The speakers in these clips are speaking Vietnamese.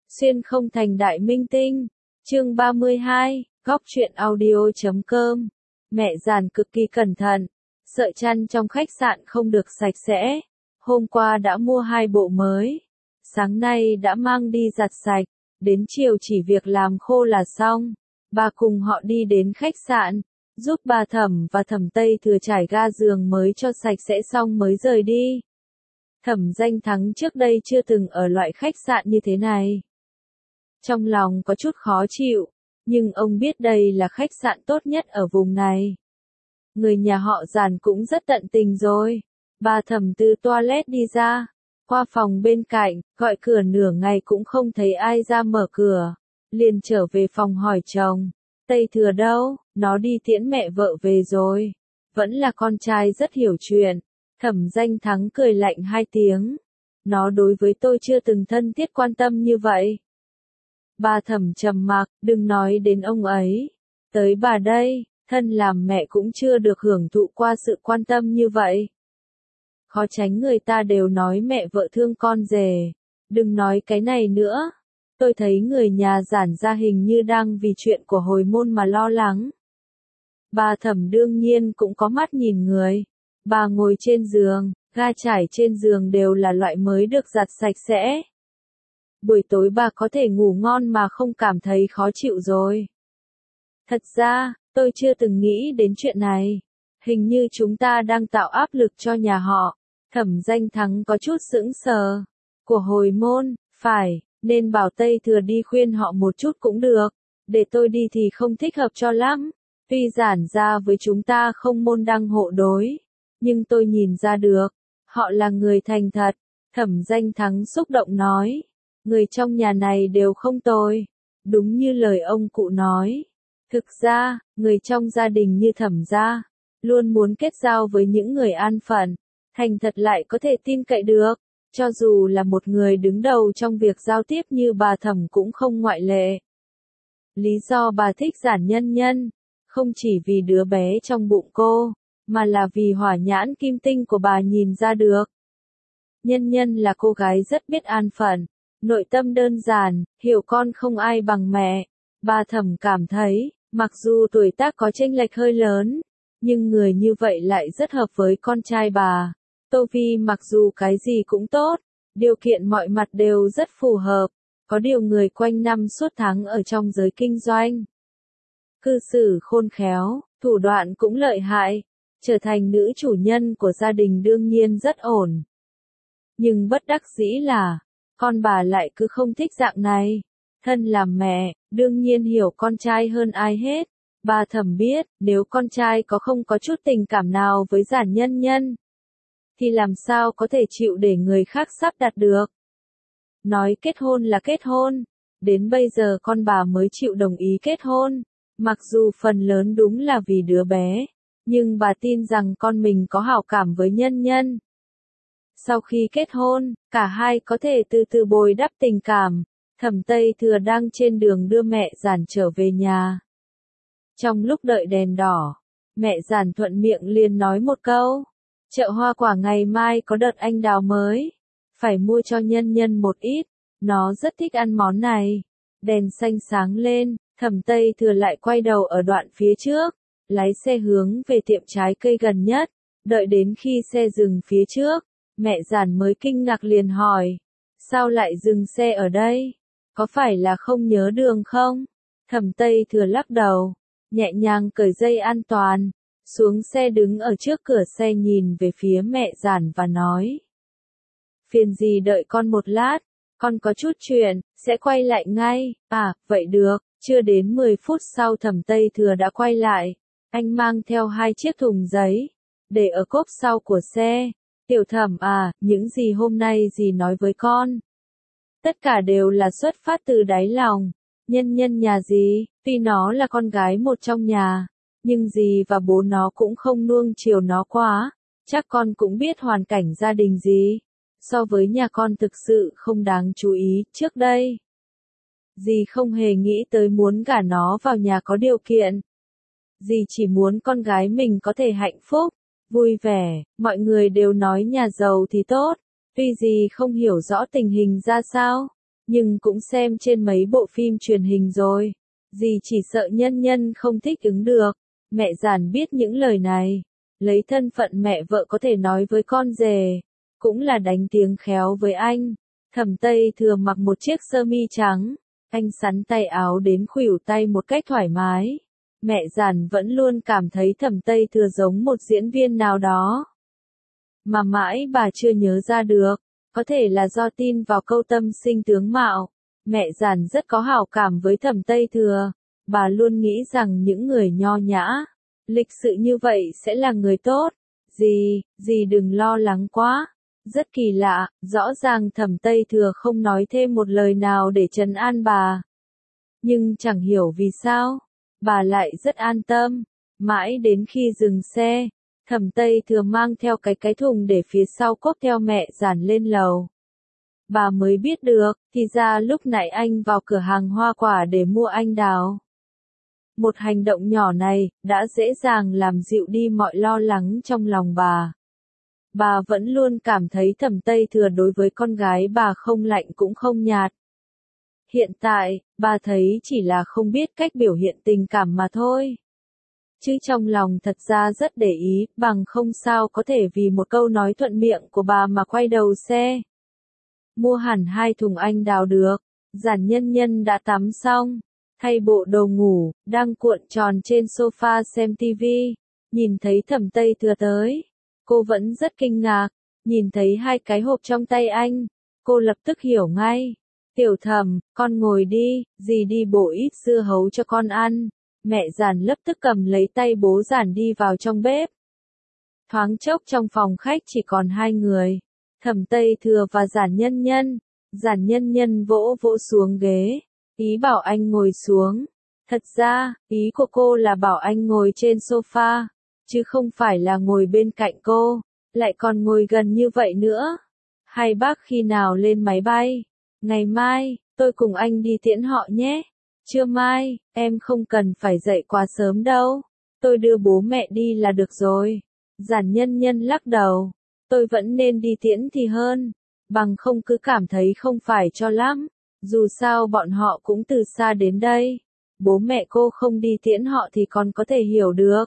Xuyên không thành đại minh tinh. Chương 32, góc truyện audio.com. Mẹ giàn cực kỳ cẩn thận, sợi chăn trong khách sạn không được sạch sẽ. Hôm qua đã mua 2 bộ mới, sáng nay đã mang đi giặt sạch, đến chiều chỉ việc làm khô là xong. Bà cùng họ đi đến khách sạn, giúp bà Thẩm và Thẩm Tây Thừa trải ga giường mới cho sạch sẽ xong mới rời đi. Thẩm Danh Thắng trước đây chưa từng ở loại khách sạn như thế này. Trong lòng có chút khó chịu, nhưng ông biết đây là khách sạn tốt nhất ở vùng này. Người nhà họ Giàn cũng rất tận tình rồi. Bà Thẩm từ toilet đi ra, qua phòng bên cạnh, gọi cửa nửa ngày cũng không thấy ai ra mở cửa. Liền trở về phòng hỏi chồng, Tây Thừa đâu, nó đi tiễn mẹ vợ về rồi. Vẫn là con trai rất hiểu chuyện. Thẩm Danh Thắng cười lạnh 2 tiếng. Nó đối với tôi chưa từng thân thiết quan tâm như vậy. Bà Thẩm trầm mặc, đừng nói đến ông ấy. Tới bà đây, thân làm mẹ cũng chưa được hưởng thụ qua sự quan tâm như vậy. Khó tránh người ta đều nói mẹ vợ thương con rể. Đừng nói cái này nữa. Tôi thấy người nhà Giản gia hình như đang vì chuyện của hồi môn mà lo lắng. Bà Thẩm đương nhiên cũng có mắt nhìn người. Bà ngồi trên giường, ga trải trên giường đều là loại mới được giặt sạch sẽ. Buổi tối bà có thể ngủ ngon mà không cảm thấy khó chịu rồi. Thật ra, tôi chưa từng nghĩ đến chuyện này. Hình như chúng ta đang tạo áp lực cho nhà họ. Thẩm Danh Thắng có chút sững sờ. Của hồi môn, phải, nên bảo Tây Thừa đi khuyên họ một chút cũng được. Để tôi đi thì không thích hợp cho lắm. Tuy Giản gia với chúng ta không môn đăng hộ đối, nhưng tôi nhìn ra được, họ là người thành thật. Thẩm Danh Thắng xúc động nói, người trong nhà này đều không tồi, đúng như lời ông cụ nói. Thực ra, người trong gia đình như Thẩm gia, luôn muốn kết giao với những người an phận, thành thật lại có thể tin cậy được, cho dù là một người đứng đầu trong việc giao tiếp như bà Thẩm cũng không ngoại lệ. Lý do bà thích Giản Nhân Nhân, không chỉ vì đứa bé trong bụng cô, mà là vì hỏa nhãn kim tinh của bà nhìn ra được. Nhân Nhân là cô gái rất biết an phận, nội tâm đơn giản, hiểu con không ai bằng mẹ. Bà Thẩm cảm thấy, mặc dù tuổi tác có chênh lệch hơi lớn, nhưng người như vậy lại rất hợp với con trai bà. Tô Vi mặc dù cái gì cũng tốt, điều kiện mọi mặt đều rất phù hợp, có điều người quanh năm suốt tháng ở trong giới kinh doanh. Cư xử khôn khéo, thủ đoạn cũng lợi hại, trở thành nữ chủ nhân của gia đình đương nhiên rất ổn. Nhưng bất đắc dĩ là, con bà lại cứ không thích dạng này. Thân làm mẹ, đương nhiên hiểu con trai hơn ai hết. Bà Thẩm biết, nếu con trai không có chút tình cảm nào với Giản Nhân Nhân, thì làm sao có thể chịu để người khác sắp đặt được. Nói kết hôn là kết hôn, đến bây giờ con bà mới chịu đồng ý kết hôn. Mặc dù phần lớn đúng là vì đứa bé, nhưng bà tin rằng con mình có hảo cảm với Nhân Nhân. Sau khi kết hôn, cả hai có thể từ từ bồi đắp tình cảm. Thẩm Tây Thừa đang trên đường đưa mẹ Giản trở về nhà. Trong lúc đợi đèn đỏ, mẹ Giản thuận miệng liền nói một câu, chợ hoa quả ngày mai có đợt anh đào mới, phải mua cho Nhân Nhân một ít, nó rất thích ăn món này. Đèn xanh sáng lên, Thẩm Tây Thừa lại quay đầu ở đoạn phía trước, lái xe hướng về tiệm trái cây gần nhất. Đợi đến khi xe dừng phía trước, mẹ Giản mới kinh ngạc liền hỏi, sao lại dừng xe ở đây? Có phải là không nhớ đường không? Thẩm Tây Thừa lắc đầu, nhẹ nhàng cởi dây an toàn, xuống xe đứng ở trước cửa xe nhìn về phía mẹ Giản và nói, phiền gì đợi con một lát, con có chút chuyện, sẽ quay lại ngay. À, vậy được. Chưa đến 10 phút sau Thẩm Tây Thừa đã quay lại. Anh mang theo 2 chiếc thùng giấy, để ở cốp sau của xe. Tiểu Thẩm à, những gì hôm nay dì nói với con, tất cả đều là xuất phát từ đáy lòng. Nhân Nhân nhà dì, tuy nó là con gái một trong nhà, nhưng dì và bố nó cũng không nuông chiều nó quá. Chắc con cũng biết hoàn cảnh gia đình dì. So với nhà con thực sự không đáng chú ý. Trước đây, dì không hề nghĩ tới muốn gả nó vào nhà có điều kiện. Dì chỉ muốn con gái mình có thể hạnh phúc, vui vẻ. Mọi người đều nói nhà giàu thì tốt, tuy dì không hiểu rõ tình hình ra sao, nhưng cũng xem trên mấy bộ phim truyền hình rồi. Dì chỉ sợ Nhân Nhân không thích ứng được. Mẹ Giản biết những lời này, lấy thân phận mẹ vợ có thể nói với con rể, cũng là đánh tiếng khéo với anh. Thẩm Tây Thừa mặc một chiếc sơ mi trắng, anh sắn tay áo đến khuỷu tay một cách thoải mái. Mẹ Giản vẫn luôn cảm thấy Thẩm Tây Thừa giống một diễn viên nào đó, mà mãi bà chưa nhớ ra được, có thể là do tin vào câu tâm sinh tướng mạo. Mẹ Giản rất có hảo cảm với Thẩm Tây Thừa, bà luôn nghĩ rằng những người nho nhã, lịch sự như vậy sẽ là người tốt. Dì đừng lo lắng quá. Rất kỳ lạ, rõ ràng Thẩm Tây Thừa không nói thêm một lời nào để trấn an bà. Nhưng chẳng hiểu vì sao, bà lại rất an tâm. Mãi đến khi dừng xe, Thẩm Tây Thừa mang theo cái thùng để phía sau cốp theo mẹ Giản lên lầu. Bà mới biết được, thì ra lúc nãy anh vào cửa hàng hoa quả để mua anh đào. Một hành động nhỏ này, đã dễ dàng làm dịu đi mọi lo lắng trong lòng bà. Bà vẫn luôn cảm thấy Thẩm Tây Thừa đối với con gái bà không lạnh cũng không nhạt. Hiện tại, bà thấy chỉ là không biết cách biểu hiện tình cảm mà thôi. Chứ trong lòng thật ra rất để ý, bằng không sao có thể vì một câu nói thuận miệng của bà mà quay đầu xe. Mua hẳn 2 thùng anh đào được. Giản Nhân Nhân đã tắm xong, thay bộ đồ ngủ, đang cuộn tròn trên sofa xem tivi, nhìn thấy Thẩm Tây Thừa tới. Cô vẫn rất kinh ngạc, nhìn thấy 2 cái hộp trong tay anh, cô lập tức hiểu ngay. Tiểu Thẩm, con ngồi đi, dì đi bổ ít dưa hấu cho con ăn. Mẹ Giản lập tức cầm lấy tay bố Giản đi vào trong bếp. Thoáng chốc trong phòng khách chỉ còn 2 người, Thẩm Tây Thừa và Giản Nhân Nhân. Giản Nhân Nhân vỗ vỗ xuống ghế, ý bảo anh ngồi xuống. Thật ra, ý của cô là bảo anh ngồi trên sofa, chứ không phải là ngồi bên cạnh cô, lại còn ngồi gần như vậy nữa. Hai bác khi nào lên máy bay? Ngày mai, tôi cùng anh đi tiễn họ nhé. Trưa mai, em không cần phải dậy quá sớm đâu. Tôi đưa bố mẹ đi là được rồi. Giản Nhân Nhân lắc đầu. Tôi vẫn nên đi tiễn thì hơn. Bằng không cứ cảm thấy không phải cho lắm. Dù sao bọn họ cũng từ xa đến đây. Bố mẹ cô không đi tiễn họ thì còn có thể hiểu được.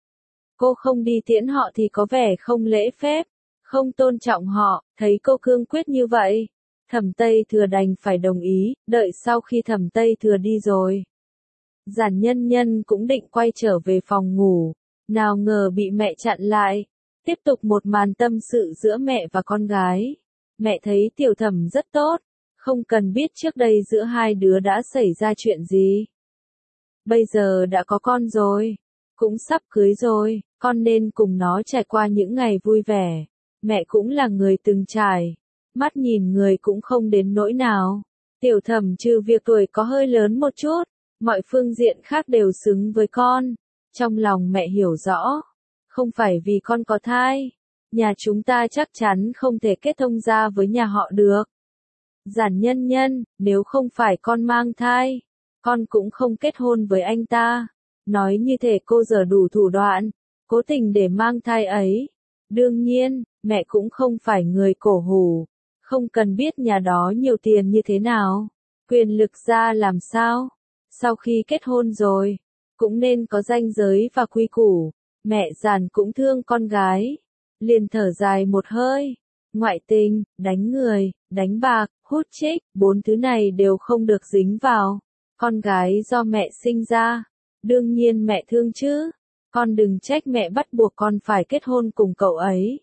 Cô không đi tiễn họ thì có vẻ không lễ phép, không tôn trọng họ. Thấy cô cương quyết như vậy, Thẩm Tây Thừa đành phải đồng ý. Đợi sau khi Thẩm Tây Thừa đi rồi, Giản Nhân Nhân cũng định quay trở về phòng ngủ, nào ngờ bị mẹ chặn lại. Tiếp tục một màn tâm sự giữa mẹ và con gái. Mẹ thấy Tiểu Thẩm rất tốt, không cần biết trước đây giữa hai đứa đã xảy ra chuyện gì. Bây giờ đã có con rồi, cũng sắp cưới rồi, con nên cùng nó trải qua những ngày vui vẻ. Mẹ cũng là người từng trải, mắt nhìn người cũng không đến nỗi nào. Tiểu Thẩm trừ việc tuổi có hơi lớn một chút, mọi phương diện khác đều xứng với con. Trong lòng mẹ hiểu rõ, không phải vì con có thai, nhà chúng ta chắc chắn không thể kết thông gia với nhà họ được. Giản Nhân Nhân, nếu không phải con mang thai, con cũng không kết hôn với anh ta. Nói như thể cô giở đủ thủ đoạn, cố tình để mang thai ấy. Đương nhiên, mẹ cũng không phải người cổ hủ, không cần biết nhà đó nhiều tiền như thế nào, quyền lực ra làm sao. Sau khi kết hôn rồi, cũng nên có ranh giới và quy củ. Mẹ Giản cũng thương con gái, liền thở dài một hơi. Ngoại tình, đánh người, đánh bạc, hút chích, 4 thứ này đều không được dính vào. Con gái do mẹ sinh ra, đương nhiên mẹ thương chứ. Con đừng trách mẹ bắt buộc con phải kết hôn cùng cậu ấy.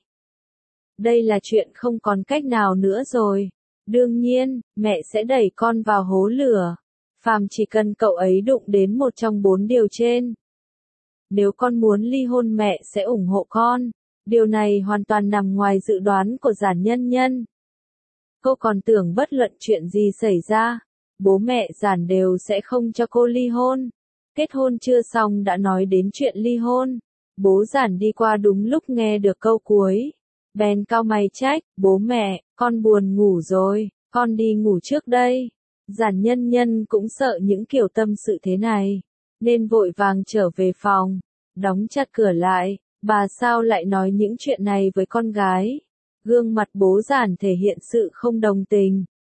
Đây là chuyện không còn cách nào nữa rồi. Đương nhiên, mẹ sẽ đẩy con vào hố lửa. Phàm chỉ cần cậu ấy đụng đến một trong 4 điều trên. Nếu con muốn ly hôn mẹ sẽ ủng hộ con. Điều này hoàn toàn nằm ngoài dự đoán của Giản Nhân Nhân. Cô còn tưởng bất luận chuyện gì xảy ra, bố mẹ Giản đều sẽ không cho cô ly hôn. Kết hôn chưa xong đã nói đến chuyện ly hôn. Bố Giản đi qua đúng lúc nghe được câu cuối. Bèn cau mày trách, bố mẹ, con buồn ngủ rồi, con đi ngủ trước đây. Giản Nhân Nhân cũng sợ những kiểu tâm sự thế này, nên vội vàng trở về phòng, đóng chặt cửa lại. Bà sao lại nói những chuyện này với con gái? Gương mặt bố Giản thể hiện sự không đồng tình.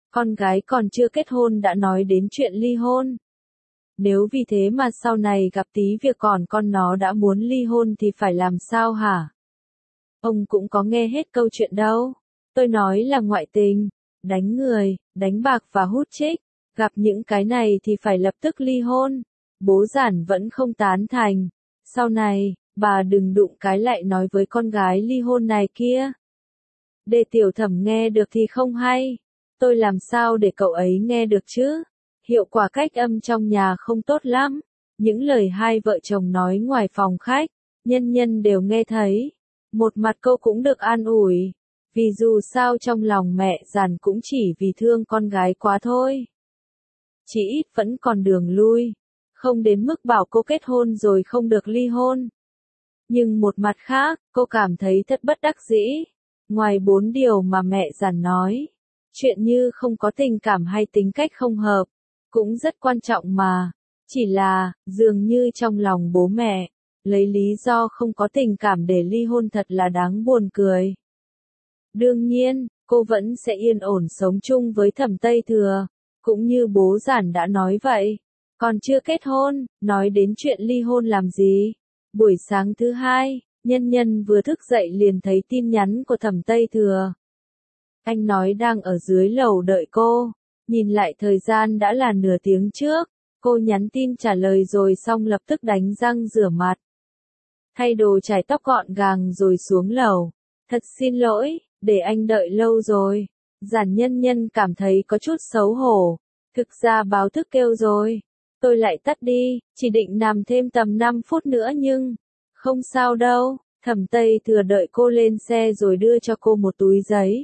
Con gái còn chưa kết hôn đã nói đến chuyện ly hôn. Nếu vì thế mà sau này gặp tí việc còn con nó đã muốn ly hôn thì phải làm sao hả? Ông cũng có nghe hết câu chuyện đâu. Tôi nói là ngoại tình, đánh người, đánh bạc và hút chích. Gặp những cái này thì phải lập tức ly hôn. Bố Giản vẫn không tán thành. Sau này, bà đừng đụng cái lại nói với con gái ly hôn này kia. Để Tiểu Thẩm nghe được thì không hay. Tôi làm sao để cậu ấy nghe được chứ? Hiệu quả cách âm trong nhà không tốt lắm. Những lời hai vợ chồng nói ngoài phòng khách, nhân nhân đều nghe thấy. Một mặt cô cũng được an ủi. Vì dù sao trong lòng mẹ Giản cũng chỉ vì thương con gái quá thôi. Chỉ ít vẫn còn đường lui. Không đến mức bảo cô kết hôn rồi không được ly hôn. Nhưng một mặt khác, cô cảm thấy thật bất đắc dĩ. Ngoài 4 điều mà mẹ Giản nói, chuyện như không có tình cảm hay tính cách không hợp, cũng rất quan trọng mà. Chỉ là, dường như trong lòng bố mẹ, lấy lý do không có tình cảm để ly hôn thật là đáng buồn cười. Đương nhiên, cô vẫn sẽ yên ổn sống chung với Thẩm Tây Thừa, cũng như bố Giản đã nói vậy. Còn chưa kết hôn, nói đến chuyện ly hôn làm gì? Buổi sáng thứ hai, nhân nhân vừa thức dậy liền thấy tin nhắn của Thẩm Tây Thừa. Anh nói đang ở dưới lầu đợi cô, nhìn lại thời gian đã là nửa tiếng trước, cô nhắn tin trả lời rồi xong lập tức đánh răng rửa mặt. Thay đồ chải tóc gọn gàng rồi xuống lầu. Thật xin lỗi, để anh đợi lâu rồi. Giản nhân nhân cảm thấy có chút xấu hổ. Thực ra báo thức kêu rồi. Tôi lại tắt đi, chỉ định nằm thêm tầm 5 phút nữa nhưng... Không sao đâu, Thẩm Tây Thừa đợi cô lên xe rồi đưa cho cô một túi giấy.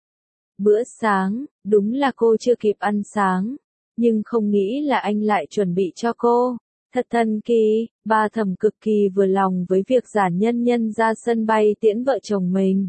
Bữa sáng, đúng là cô chưa kịp ăn sáng. Nhưng không nghĩ là anh lại chuẩn bị cho cô. Thật thần kỳ, bà Thẩm cực kỳ vừa lòng với việc Giản nhân nhân ra sân bay tiễn vợ chồng mình.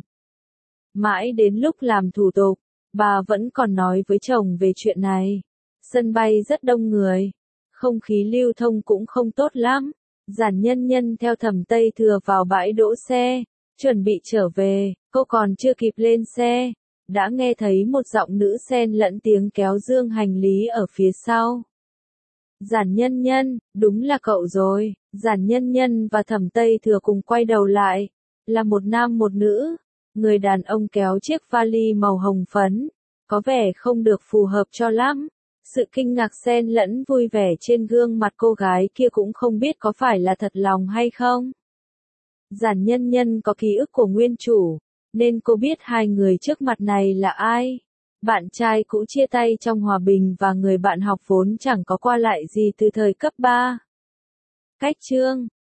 Mãi đến lúc làm thủ tục, bà vẫn còn nói với chồng về chuyện này. Sân bay rất đông người. Không khí lưu thông cũng không tốt lắm. Giản nhân nhân theo Thẩm Tây Thừa vào bãi đỗ xe, chuẩn bị trở về, cô còn chưa kịp lên xe, đã nghe thấy một giọng nữ xen lẫn tiếng kéo dương hành lý ở phía sau. Giản nhân nhân, đúng là cậu rồi. Giản nhân nhân và Thẩm Tây Thừa cùng quay đầu lại, là một nam một nữ. Người đàn ông kéo chiếc vali màu hồng phấn, có vẻ không được phù hợp cho lắm. Sự kinh ngạc xen lẫn vui vẻ trên gương mặt cô gái kia cũng không biết có phải là thật lòng hay không. Giản nhân nhân có ký ức của nguyên chủ, nên cô biết hai người trước mặt này là ai. Bạn trai cũ chia tay trong hòa bình và người bạn học vốn chẳng có qua lại gì từ thời cấp 3. Cách chương